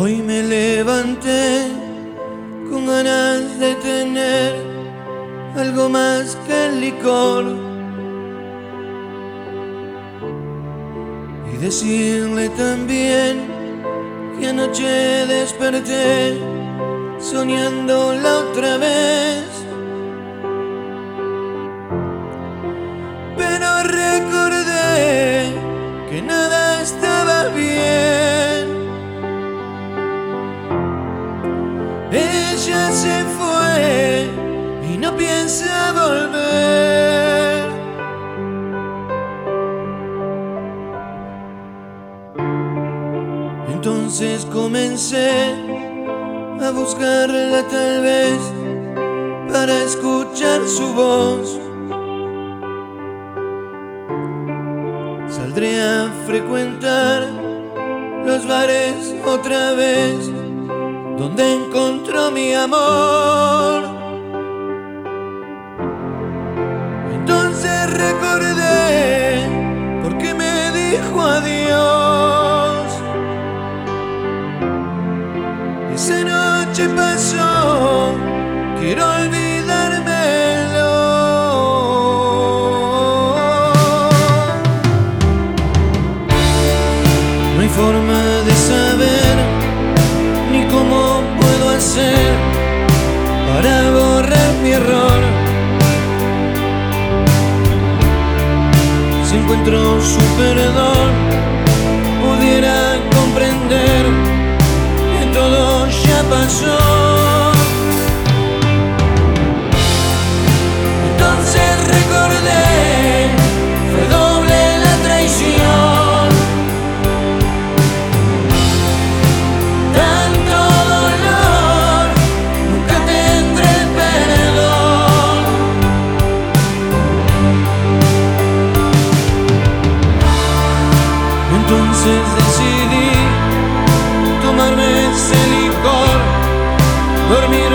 Hoy me levanté con ganas de tener algo más que el licor y decirle también que anoche desperté soñándola otra vez, pero recordé que nada estaba bien. Ella se fue y no piensa volver. Entonces comencé a buscarla tal vez para escuchar su voz. Saldré a frecuentar los bares otra vez donde encontró mi amor. Entonces recordé por qué me dijo adiós. Esa noche pasó, quiero olvidármelo. No hay forma de saber ni cómo puedo hacer para borrar mi error. Si encuentro su perdón, pudiera comprender que todo ya pasó. Entonces recordé, fue doble la traición. Tanto dolor, nunca tendré perdón. Entonces decidí tomarme ese licor, dormir